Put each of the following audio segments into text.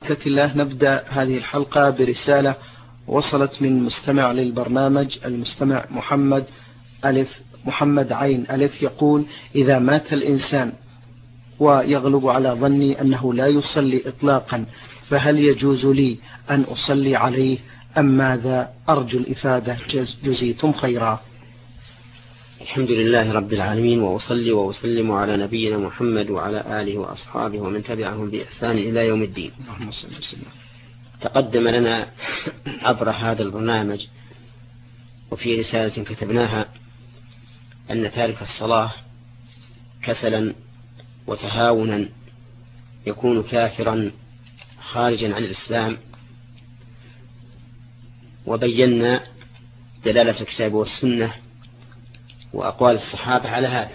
بركة الله نبدأ هذه الحلقة برسالة وصلت من مستمع للبرنامج، المستمع محمد عين ألف، يقول: إذا مات الإنسان ويغلب على ظني أنه لا يصلي إطلاقا، فهل يجوز لي أن أصلي عليه أم ماذا؟ أرجو الإفادة، جزيتم خيرا. الحمد لله رب العالمين، وأصلي وأسلم على نبينا محمد وعلى آله وأصحابه ومن تبعهم بإحسان إلى يوم الدين. تقدم لنا عبر هذا البرنامج وفي رسالة كتبناها أن تارك الصلاة كسلا وتهاونا يكون كافرا خارجا عن الإسلام، وبينا دلالة الكتاب والسنة وأقوال الصحابة على هذا.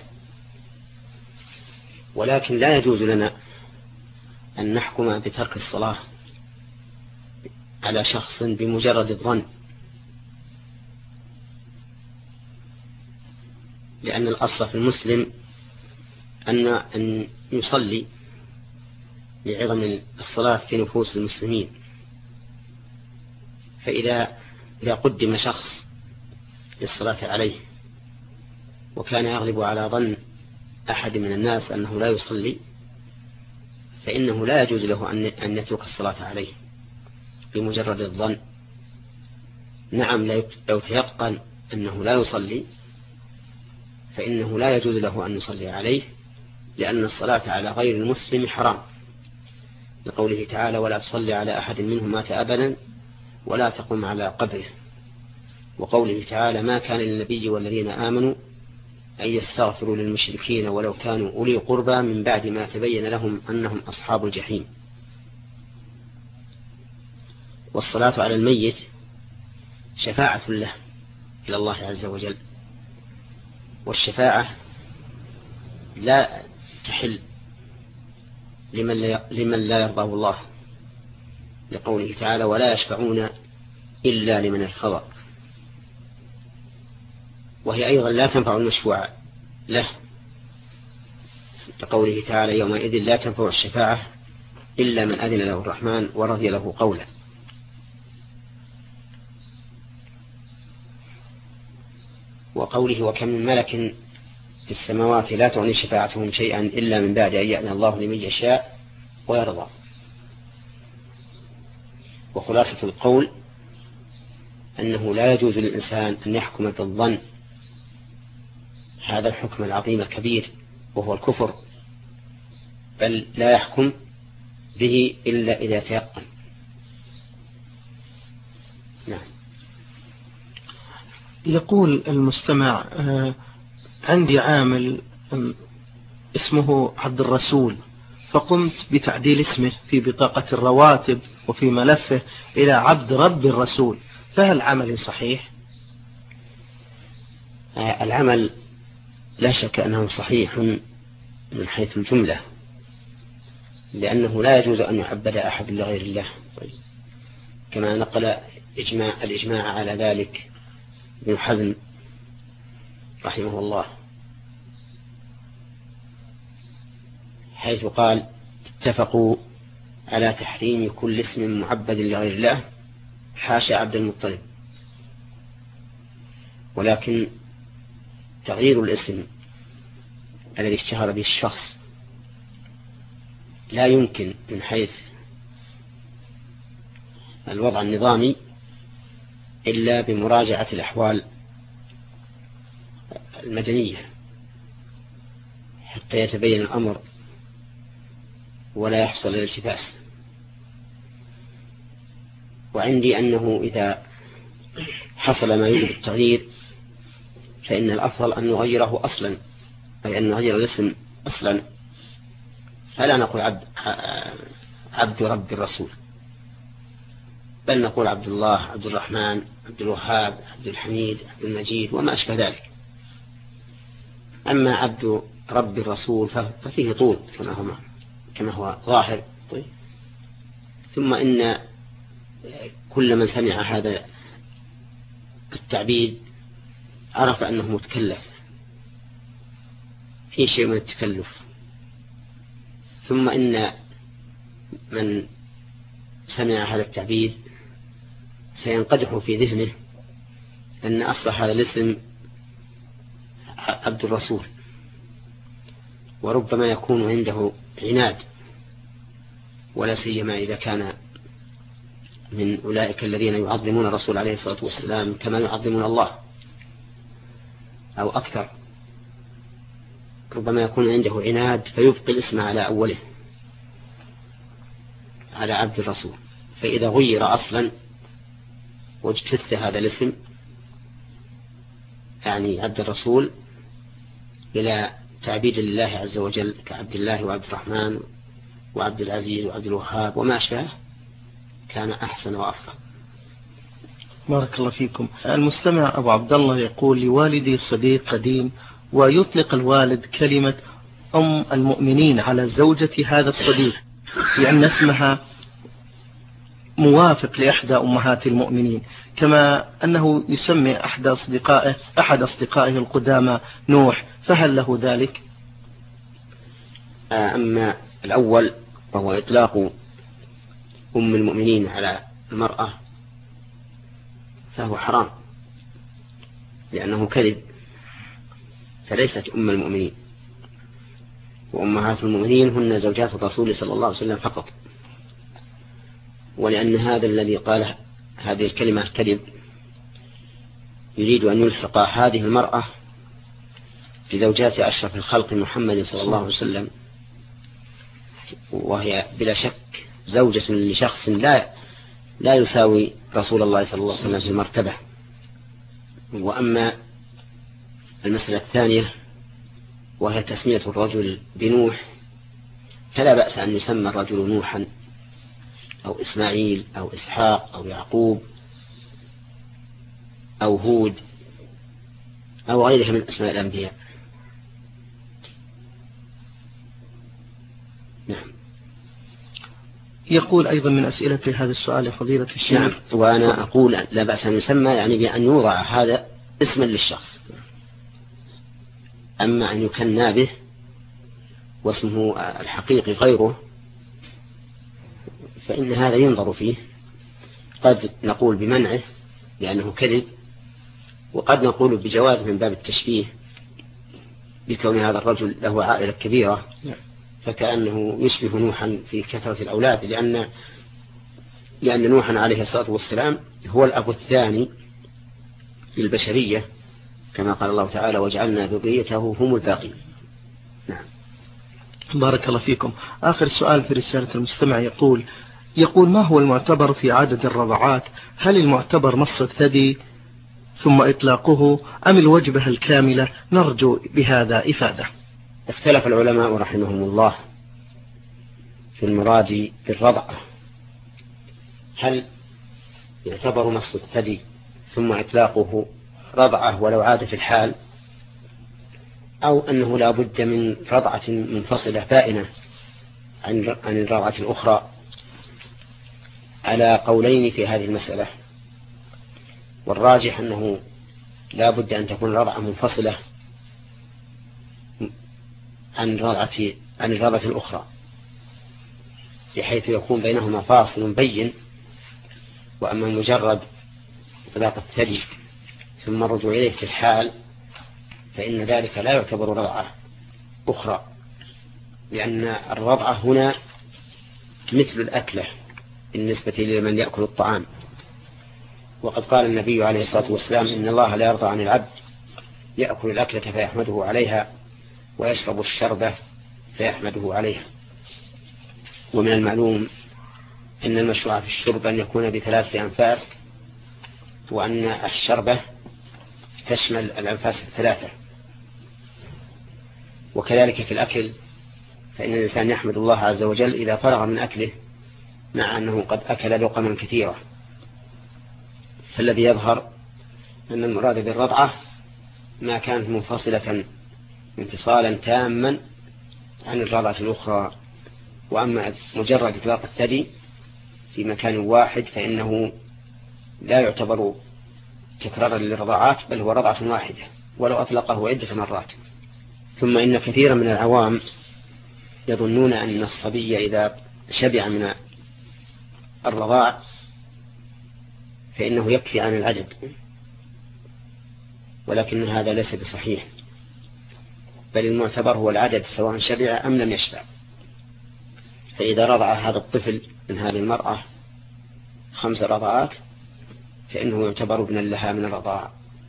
ولكن لا يجوز لنا أن نحكم بترك الصلاة على شخص بمجرد الظن، لأن الأصل في المسلم أن يصلي لعظم الصلاة في نفوس المسلمين. فإذا قدم شخص للصلاة عليه وكان يغلب على ظن أحد من الناس أنه لا يصلي، فإنه لا يجوز له أن يترك الصلاة عليه بمجرد الظن. نعم، لو تيقن أنه لا يصلي فإنه لا يجوز له أن يصلي عليه، لأن الصلاة على غير المسلم حرام، لقوله تعالى: ولا تصلي على أحد منهم مات أبدا ولا تقم على قبره. وقوله تعالى: ما كان للنبي والذين آمنوا أن يستغفروا للمشركين ولو كانوا أولي قربى من بعد ما تبين لهم أنهم أصحاب الجحيم. والصلاة على الميت شفاعة له إلى الله عز وجل، والشفاعة لا تحل لمن لا يرضاه الله، لقوله تعالى: ولا يشفعون إلا لمن ارتضى. وهي أيضا لا تنفع المشفوع له، لقوله تعالى: يومئذ لا تنفع الشفاعة إلا من أذن له الرحمن ورضي له قولا. وقوله: وكم من ملك في السماوات لا تغني شفاعتهم شيئا إلا من بعد أن يأذن الله لمن يشاء ويرضى. وخلاصة القول أنه لا يجوز للإنسان أن يحكم بالظن هذا الحكم العظيم الكبير وهو الكفر، بل لا يحكم به إلا إذا تيقن. نعم. يقول المستمع: عندي عامل اسمه عبد الرسول، فقمت بتعديل اسمه في بطاقة الرواتب وفي ملفه إلى عبد رب الرسول، فهل عملي صحيح؟ العمل لا شك أنه صحيح من حيث الجملة، لأنه لا يجوز أن يعبد أحد لغير الله، كما نقل الإجماع على ذلك ابن حزم رحمه الله، حيث قال: اتفقوا على تحريم كل اسم معبد لغير الله حاشا عبد المطلب. ولكن تغيير الاسم الذي اشتهر به الشخص لا يمكن من حيث الوضع النظامي إلا بمراجعة الأحوال المدنية حتى يتبين الأمر ولا يحصل الالتباس. وعندي أنه إذا حصل ما يوجب التغيير فإن الأفضل أن نغيره أصلا، أي أن نغير الاسم أصلا، فلا نقول عبد رب الرسول، بل نقول عبد الله، عبد الرحمن، عبد الوهاب، عبد الحميد، عبد المجيد وما أشبه ذلك. أما عبد رب الرسول ففيه طول كما هو ظاهر. طيب. ثم إن كل من سمع هذا التعبيد عرف أنه متكلف، في شيء من التكلف. ثم إن من سمع هذا التعبير سينقدح في ذهنه أن أصل هذا الاسم عبد الرسول، وربما يكون عنده عناد، ولا سيما إذا كان من أولئك الذين يعظمون الرسول عليه الصلاة والسلام كما يعظمون الله أو أكثر. ربما يكون عنده عناد فيبقي الاسم على أوله على عبد الرسول، فإذا غير أصلا واجتث هذا الاسم يعني عبد الرسول إلى تعبيد الله عز وجل كعبد الله وعبد الرحمن وعبد العزيز وعبد الوهاب وما أشبهه كان أحسن وأفضل. بارك الله فيكم. المستمع أبو عبد الله يقول: لوالدي صديق قديم، ويطلق الوالد كلمة أم المؤمنين على زوجة هذا الصديق لأن اسمها موافق لإحدى أمهات المؤمنين، كما أنه يسمي أحد أصدقائه القدامى نوح، فهل له ذلك؟ أما الأول وهو إطلاق أم المؤمنين على المرأة فهو حرام لأنه كذب، فليست أم المؤمنين، وأمهات المؤمنين هن زوجات الرسول صلى الله عليه وسلم فقط. ولأن هذا الذي قال هذه الكلمة كذب يريد أن يلحق هذه المرأة بزوجات أشرف الخلق محمد صلى الله عليه وسلم، وهي بلا شك زوجة لشخص لا يساوي رسول الله صلى الله عليه وسلم في المرتبة. وأما المسألة الثانية وهي تسمية الرجل بنوح، فلا بأس أن يسمى الرجل نوحا أو إسماعيل أو إسحاق أو يعقوب أو هود أو غيرها من أسماء الأنبياء. نعم. يقول أيضا من أسئلة هذا السؤال فضيلة الشيخ. نعم. وأنا أقول لا بأس أن يسمى يعني بأن يوضع هذا اسما للشخص، أما أن يكنى به واسمه الحقيقي غيره فإن هذا ينظر فيه. قد نقول بمنعه لأنه كذب، وقد نقول بجواز من باب التشبيه بكون هذا الرجل له عائلة كبيرة فكأنه يشبه نوحا في كثرة الأولاد، لأن نوحا عليه الصلاة والسلام هو الأب الثاني للبشرية كما قال الله تعالى: وجعلنا ذريته هم الباقين. نعم. بارك الله فيكم. آخر سؤال في رسالة المستمع يقول ما هو المعتبر في عدد الرضعات؟ هل المعتبر مص الثدي ثم إطلاقه أم الوجبة الكاملة؟ نرجو بهذا إفادة. اختلف العلماء رحمهم الله في المراد بالرضعة، هل يعتبر مص الثدي ثم إطلاقه رضعة ولو عاد في الحال، أو أنه لا بد من رضعة منفصلة بائنة عن الرضعة الأخرى؟ على قولين في هذه المسألة، والراجح أنه لا بد أن تكون رضعة منفصلة عن الرضعة الأخرى بحيث يكون بينهما فاصل بين. وأما مجرد إطلاق الثدي ثم الرجوع إليه في الحال فإن ذلك لا يعتبر رضعة أخرى، لأن الرضعة هنا مثل الأكلة بالنسبة لمن يأكل الطعام. وقد قال النبي عليه الصلاة والسلام: إن الله لا يرضى عن العبد يأكل الأكلة فيحمده عليها ويشرب الشربة فيحمده عليها. ومن المعلوم أن المشروع في الشرب أن يكون ب3 أنفاس، وأن الشربة تشمل الأنفاس 3. وكذلك في الأكل، فإن الإنسان يحمد الله عز وجل إذا فرغ من أكله مع أنه قد أكل لقما كثيرة. فالذي يظهر أن المراد بالرضعة ما كانت منفصلة انفصالا تاما عن الرضعة الأخرى. وأما مجرد إطلاق الثدي في مكان واحد فإنه لا يعتبر تكرارا للرضاعات، بل هو رضعة واحدة ولو أطلقه عدة مرات. ثم إن كثيرا من العوام يظنون أن الصبي إذا شبع من الرضاع فإنه يكفي عن العدد، ولكن هذا ليس بصحيح، بل المعتبر هو العدد سواء شبع أم لم يشبع. فإذا رضع هذا الطفل من هذه المرأة 5 رضعات فإنه يعتبر ابنا لها من الرضاعة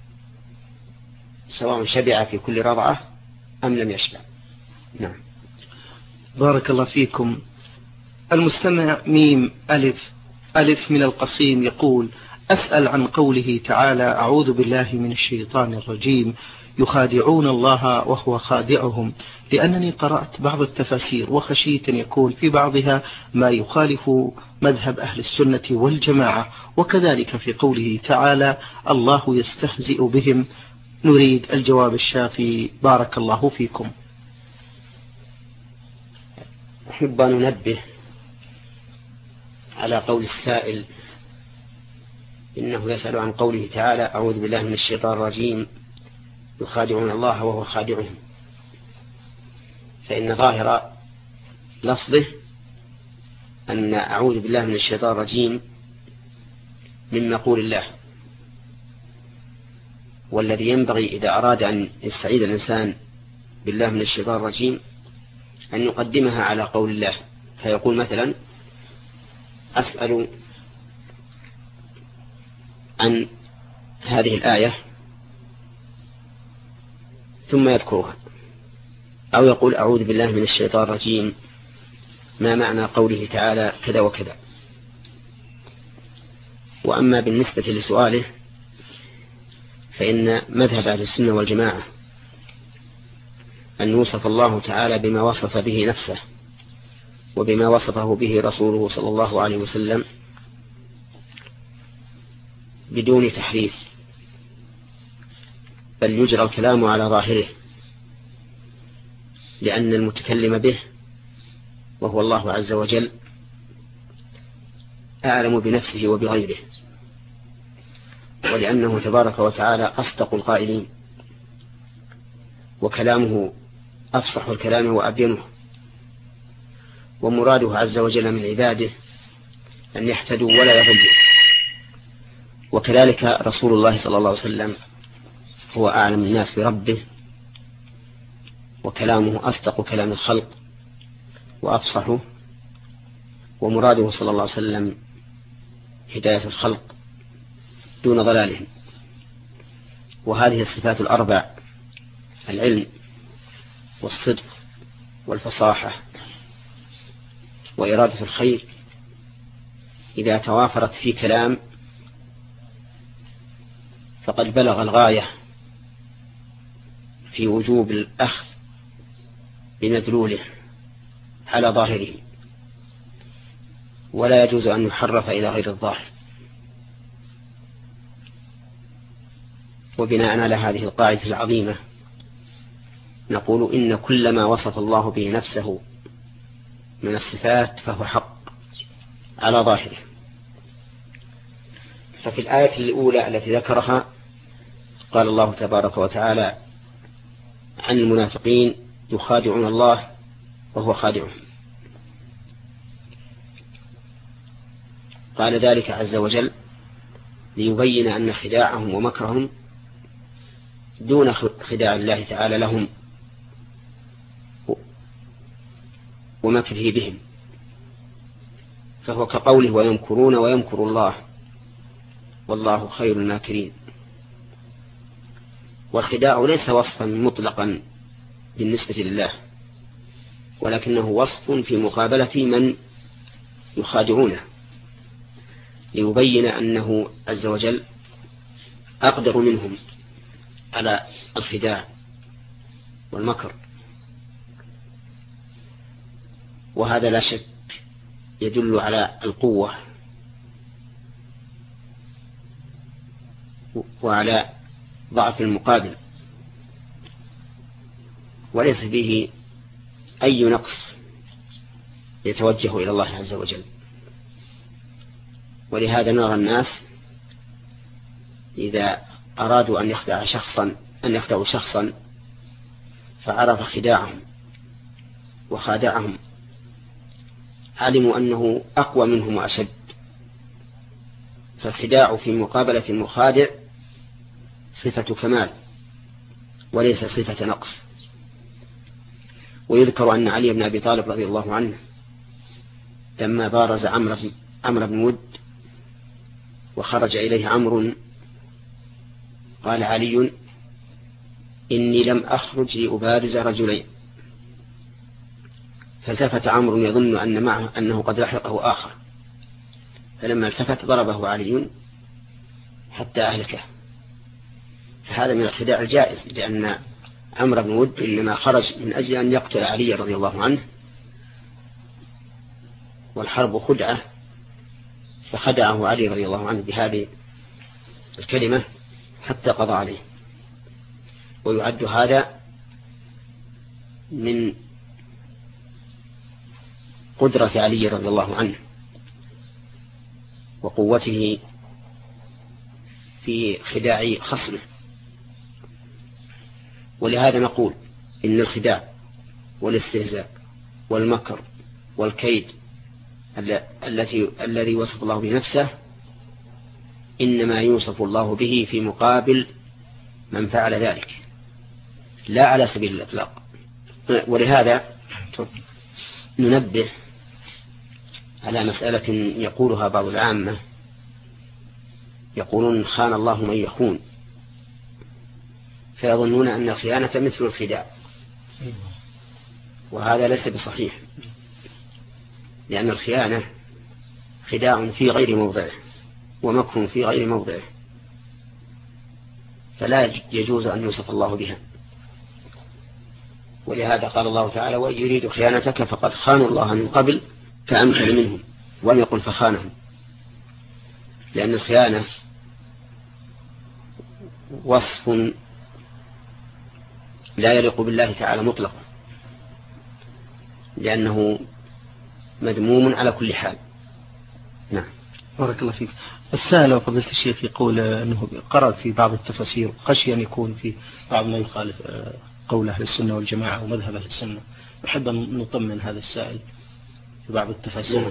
سواء شبع في كل رضعة أم لم يشبع. نعم. بارك الله فيكم. المستمع ميم ألف ألف من القصيم يقول: أسأل عن قوله تعالى: أعوذ بالله من الشيطان الرجيم، يخادعون الله وهو خادعهم، لأنني قرأت بعض التفاسير وخشيت أن يكون في بعضها ما يخالف مذهب أهل السنة والجماعة، وكذلك في قوله تعالى: الله يستهزئ بهم. نريد الجواب الشافي بارك الله فيكم. أحب أن ننبه على قول السائل إنه يسأل عن قوله تعالى: أعوذ بالله من الشيطان الرجيم، يخادعون الله وهو خادعهم. فإن ظاهر لفظه أن أعوذ بالله من الشيطان الرجيم من مقول الله، والذي ينبغي إذا أراد أن يستعيذ الإنسان بالله من الشيطان الرجيم أن يقدمها على قول الله، فيقول مثلا: أسأل عن هذه الآية، ثم يذكرها، أو يقول: أعوذ بالله من الشيطان الرجيم، ما معنى قوله تعالى كذا وكذا. وأما بالنسبة لسؤاله فإن مذهب أهل السنة والجماعة أن يوصف الله تعالى بما وصف به نفسه وبما وصفه به رسوله صلى الله عليه وسلم بدون تحريف، بل يجرى الكلام على ظاهره، لأن المتكلم به وهو الله عز وجل أعلم بنفسه وبغيره، ولأنه تبارك وتعالى أصدق القائلين، وكلامه أفصح الكلام وأبينه، ومراده عز وجل من عباده أن يحتدوا ولا يضلوا. وكذلك رسول الله صلى الله عليه وسلم هو أعلم الناس بربه، وكلامه أصدق كلام الخلق وأفصحه، ومراده صلى الله عليه وسلم هداية الخلق دون ضلالهم. وهذه الصفات الأربع: العلم والصدق والفصاحة وإرادة الخير، إذا توافرت في كلام فقد بلغ الغاية في وجوب الأخذ بمدلوله على ظاهره، ولا يجوز أن يحرف إلى غير الظاهر. وبناء على هذه القاعدة العظيمة نقول: إن كل ما وصف الله به نفسه من الصفات فهو حق على ظاهره. ففي الآية الأولى التي ذكرها قال الله تبارك وتعالى عن المنافقين: يخادعون الله وهو خادعهم. قال ذلك عز وجل ليبين أن خداعهم ومكرهم دون خداع الله تعالى لهم ومكره بهم، فهو كقوله: ويمكرون ويمكر الله والله خير الماكرين. والخداع ليس وصفا مطلقا بالنسبة لله، ولكنه وصف في مقابلة من يخادعونه، ليبين أنه عز وجل أقدر منهم على الخداع والمكر. وهذا لا شك يدل على القوة وعلى ضعف المقابل، وليس فيه أي نقص يتوجه إلى الله عز وجل. ولهذا نرى الناس إذا أرادوا أن يخدعوا شخصا فعرف خداعهم وخادعهم، علموا أنه أقوى منهم وأشد فالخداع في مقابلة المخادع صفة كمال وليس صفة نقص. ويذكر أن علي بن أبي طالب رضي الله عنه لما بارز عمرو بن ود وخرج إليه عمرو قال علي: إني لم أخرج لأبارز رجلين. فالتفت عمرو يظن أن معه أنه قد لحقه آخر، فلما التفت ضربه علي حتى أهلكه. فهذا من الخداع الجائز، لأن عمرو بن ود إنما خرج من أجل أن يقتل علي رضي الله عنه، والحرب خدعة، فخدعه علي رضي الله عنه بهذه الكلمة حتى قضى عليه. ويعد هذا من قدرة علي رضي الله عنه وقوته في خداع خصمه. ولهذا نقول إن الخداع والاستهزاء والمكر والكيد الذي وصف الله بنفسه إنما يوصف الله به في مقابل من فعل ذلك، لا على سبيل الإطلاق. ولهذا ننبه على مسألة يقولها بعض العامة، يقولون: خان الله من يخون، فيظنون أن الخيانة مثل الخداع، وهذا ليس بصحيح، لأن الخيانة خداع في غير موضعه ومكر في غير موضعه، فلا يجوز أن يوصف الله بها. ولهذا قال الله تعالى: وإن يريد خيانتك فقد خانوا الله من قبل فأمكن منهم، ولم يقل فخانهم، لأن الخيانة وصف لا يليق بالله تعالى مطلقا، لأنه مذموم على كل حال. نعم. بارك الله فيك. السائل وفضيلة الشيخ يقول أنه قرأ في بعض التفاسير خشي أن يكون في بعض ما يخالف قول أهل السنة والجماعة ومذهب أهل السنة، نحب أن نطمن هذا السائل في بعض التفاسير.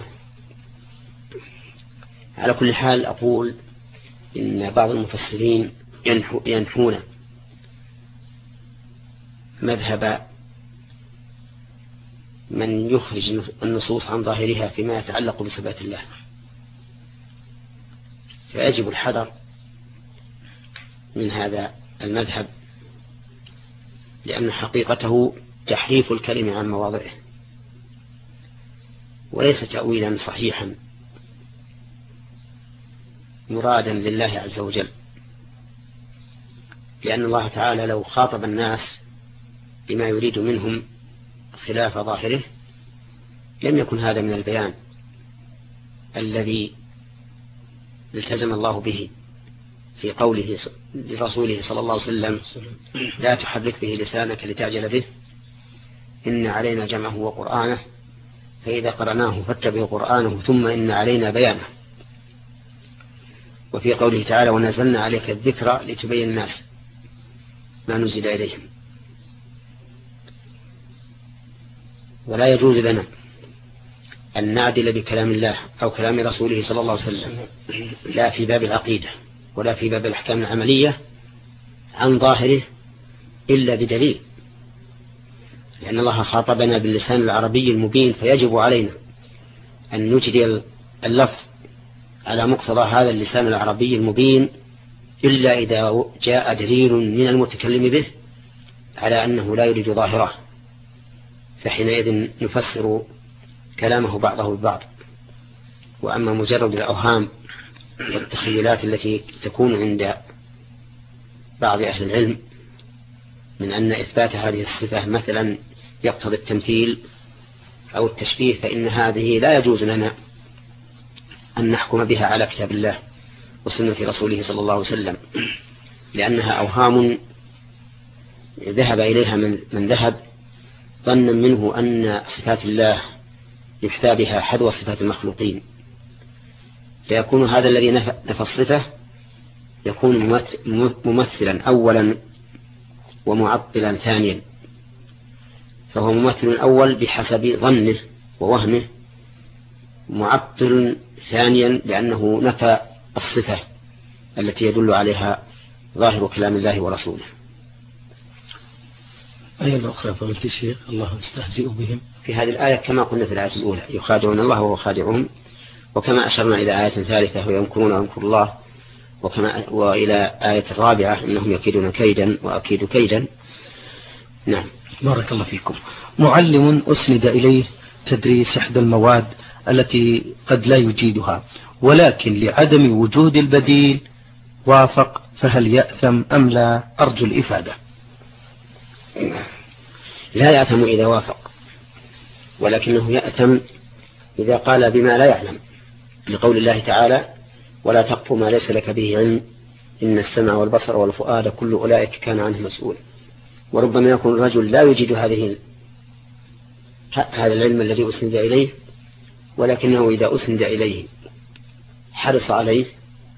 على كل حال أقول إن بعض المفسرين ينحون مذهب من يخرج النصوص عن ظاهرها فيما يتعلق بصفات الله، فيجب الحذر من هذا المذهب، لأن حقيقته تحريف الكلمة عن مواضعه، وليس تأويلا صحيحا مرادا لله عز وجل، لأن الله تعالى لو خاطب الناس بما يريد منهم خلاف ظاهره لم يكن هذا من البيان الذي التزم الله به في قوله لرسوله صلى الله عليه وسلم: لا تحرك به لسانك لتعجل به، إن علينا جمعه وقرآنه، فإذا قرأناه فاتبع قرآنه ثم إن علينا بيانه. وفي قوله تعالى: ونزلنا عليك الذكر لتبين الناس ما نزل إليهم. ولا يجوز لنا أن نعدل بكلام الله أو كلام رسوله صلى الله عليه وسلم، لا في باب العقيدة ولا في باب الأحكام العملية، عن ظاهره إلا بدليل، لأن الله خاطبنا باللسان العربي المبين، فيجب علينا أن نجري اللفظ على مقتضى هذا اللسان العربي المبين، إلا إذا جاء دليل من المتكلم به على أنه لا يريد ظاهره، فحينئذ نفسر كلامه بعضه ببعض. وأما مجرد الأوهام والتخيلات التي تكون عند بعض أهل العلم من أن إثبات هذه الصفة مثلا يقتضي التمثيل أو التشبيه، فإن هذه لا يجوز لنا أن نحكم بها على كتاب الله وسنة رسوله صلى الله عليه وسلم، لأنها أوهام ذهب إليها من ذهب ظنا منه أن صفات الله يحتى بها حذو صفات المخلوقين، فيكون هذا الذي نفى الصفة يكون ممثلا أولا ومعطلا ثانيا. فهو ممثل أول بحسب ظنه ووهمه، معطل ثانيا لأنه نفى الصفة التي يدل عليها ظاهر كلام الله ورسوله. أي الأخرى فقلت شيخ الله يستهزئ بهم في هذه الآية كما قلنا في الآية الأولى يخادعون الله وهو خادعهم، وكما أشرنا إلى آية ثالثة ويمكرون ويمكر الله، وإلى آية الرابعة إنهم يكيدون كيدا وأكيد كيدا. نعم. بارك الله فيكم. معلم أسند إليه تدريس إحدى المواد التي قد لا يجيدها، ولكن لعدم وجود البديل وافق، فهل يأثم أم لا؟ أرجو الإفادة. لا يأثم إذا وافق، ولكنه يأثم إذا قال بما لا يعلم، لقول الله تعالى: ولا تقف ما ليس لك به علم إن السمع والبصر والفؤاد كل أولئك كان عنه مسؤول. وربما يكون الرجل لا يجد هذا العلم الذي أسند إليه، ولكنه إذا أسند إليه حرص عليه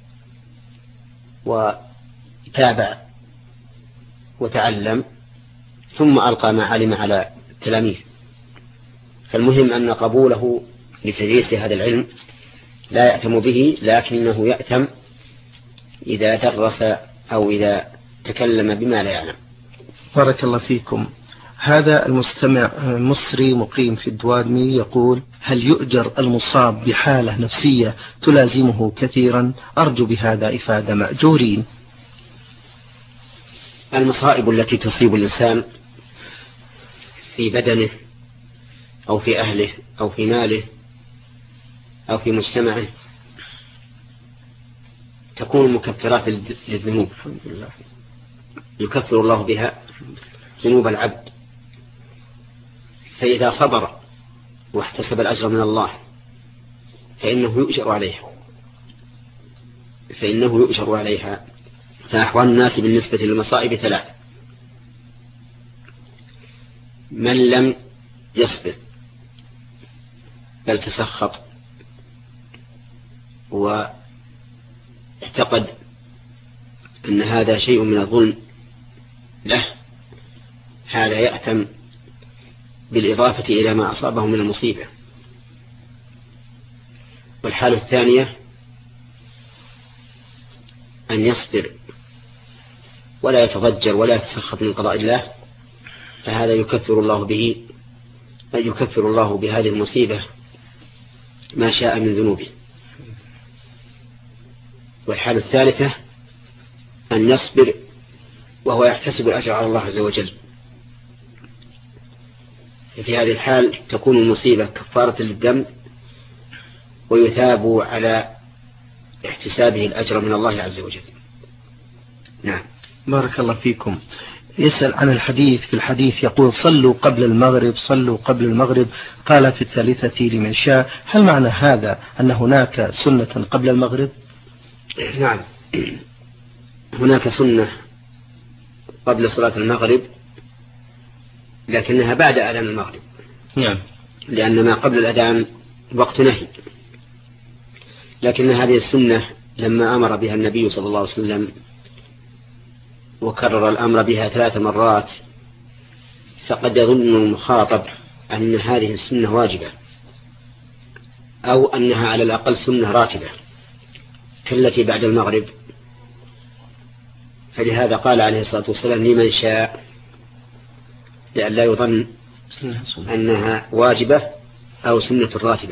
وتابع وتعلم ثم ألقى ما علم على التلاميذ. فالمهم أن قبوله لتدريس هذا العلم لا يأثم به، لكنه يأثم إذا درس أو إذا تكلم بما لا يعلم. بارك الله فيكم. هذا المستمع مصري مقيم في الدوادمي يقول: هل يؤجر المصاب بحالة نفسية تلازمه كثيرا؟ أرجو بهذا إفادة مأجورين. المصائب التي تصيب الإنسان في بدنه أو في أهله أو في ماله أو في مجتمعه تكون مكفرات للذنوب، يكفر الله بها ذنوب العبد. فإذا صبر واحتسب الأجر من الله فإنه يؤجر عليها. فأحوال الناس بالنسبة للمصائب ثلاث: من لم يصبر بل تسخط واعتقد أن هذا شيء من الظلم له، هذا يأتم بالإضافة إلى ما أصابه من المصيبة. والحالة الثانية أن يصبر ولا يتضجر ولا يتسخط من قضاء الله، فهذا يكفر الله بهذه المصيبة ما شاء من ذنوبه. والحالة الثالثة أن يصبر وهو يحتسب الأجر على الله عز وجل. في هذه الحال تكون المصيبة كفارة للذنب ويثاب على احتسابه الأجر من الله عز وجل. نعم. بارك الله فيكم. يسأل عن الحديث، في الحديث يقول: صلوا قبل المغرب، قال في الثالثة لمن شاء. هل معنى هذا أن هناك سنة قبل المغرب؟ نعم، هناك سنة قبل صلاة المغرب لكنها بعد أذان المغرب. نعم. لأن ما قبل الأذان وقت نهي، لكن هذه السنة لما أمر بها النبي صلى الله عليه وسلم وكرر الأمر بها 3 مرات فقد يظن المخاطب أن هذه السنة واجبة أو أنها على الأقل سنة راتبة كالتي بعد المغرب، فلهذا قال عليه الصلاة والسلام: لمن شاء، لئلا يظن أنها واجبة أو سنة راتبة.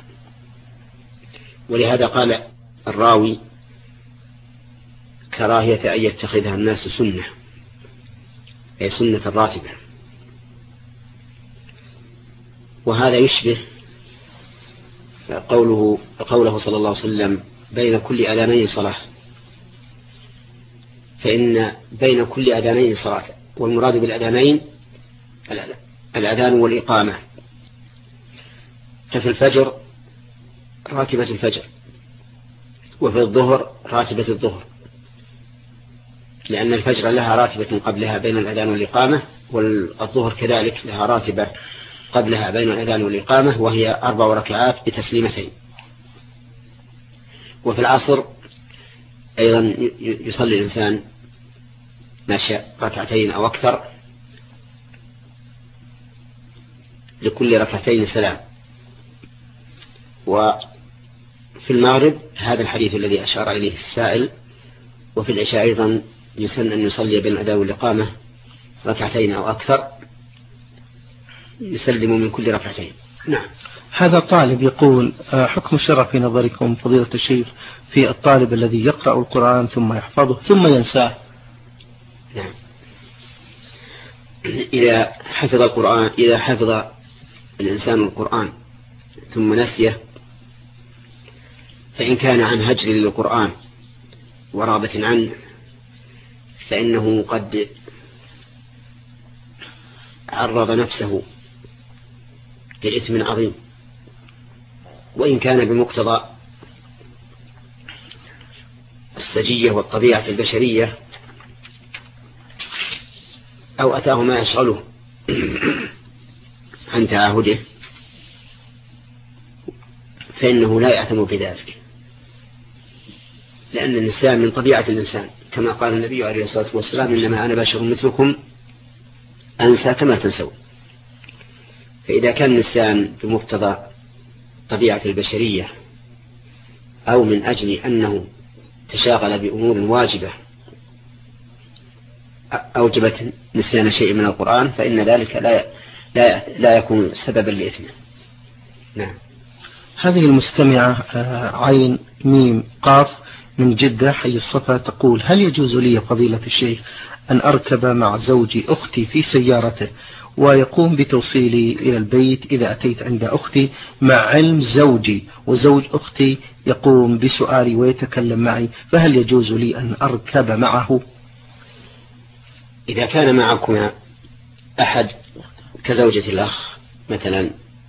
ولهذا قال الراوي: كراهية أن يتخذها الناس سنة، أي سنة راتبة. وهذا يشبه قوله صلى الله عليه وسلم: بين كل أذانين صلاة، فإن بين كل أذانين صلاة، والمراد بالأذانين الأذان والإقامة. ففي الفجر راتبة الفجر، وفي الظهر راتبة الظهر، لأن الفجر لها راتبة قبلها بين الأذان والإقامة، والظهر كذلك لها راتبة قبلها بين الأذان والإقامة، وهي 4 ركعات بتسليمتين. وفي العصر أيضا يصلي الإنسان ما شاء 2 أو أكثر، لكل 2 سلام. في المغرب هذا الحديث الذي أشار إليه السائل، وفي العشاء أيضا يسن أن يصلي بين الأذان والإقامة ركعتين أو أكثر، يسلم من كل ركعتين. نعم. هذا طالب يقول حكم الشرع في نظركم فضيلة الشيخ في الطالب الذي يقرأ القرآن ثم يحفظه ثم ينساه؟ نعم. إذا حفظ الإنسان القرآن ثم نسيه، فإن كان عن هجر للقرآن ورغبة عنه فإنه قد عرض نفسه لإثم عظيم، وإن كان بمقتضى السجية والطبيعة البشرية أو أتاه ما يشغله عن تعاهده فإنه لا يأثم بذلك، لأن النسيان من طبيعة الإنسان، كما قال النبي عليه الصلاة والسلام: إنما أنا بشر مثلكم أنسى كما تنسون. فإذا كان النسيان بمقتضى طبيعة البشرية أو من أجل أنه تشاغل بأمور واجبة أوجبت نسيان شيء من القرآن، فإن ذلك لا يكون سببا لإثمه. نعم. هذه المستمعة عين ميم قاف من جدة حي الصفا تقول: هل يجوز لي فضيلة الشيخ أن أركب مع زوجي أختي في سيارته ويقوم بتوصيلي إلى البيت إذا أتيت عند أختي، مع علم زوجي وزوج أختي يقوم بسؤالي ويتكلم معي، فهل يجوز لي أن أركب معه؟ إذا كان معكما أحد كزوجة الأخ مثلا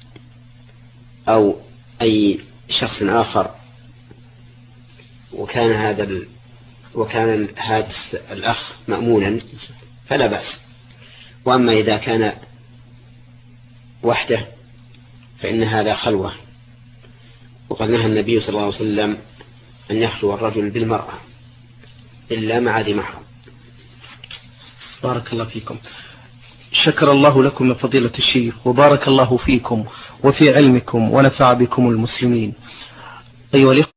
أو أي شخص آخر وكان هذا الأخ مأمونا فلا بأس. وأما إذا كان وحده فإن هذا خلوة، وقد نهى النبي صلى الله عليه وسلم أن يخلو الرجل بالمرأة إلا مع ذي محرم. بارك الله فيكم. شكر الله لكم يا فضيلة الشيخ، وبارك الله فيكم وفي علمكم ونفع بكم المسلمين. أيها الإخوة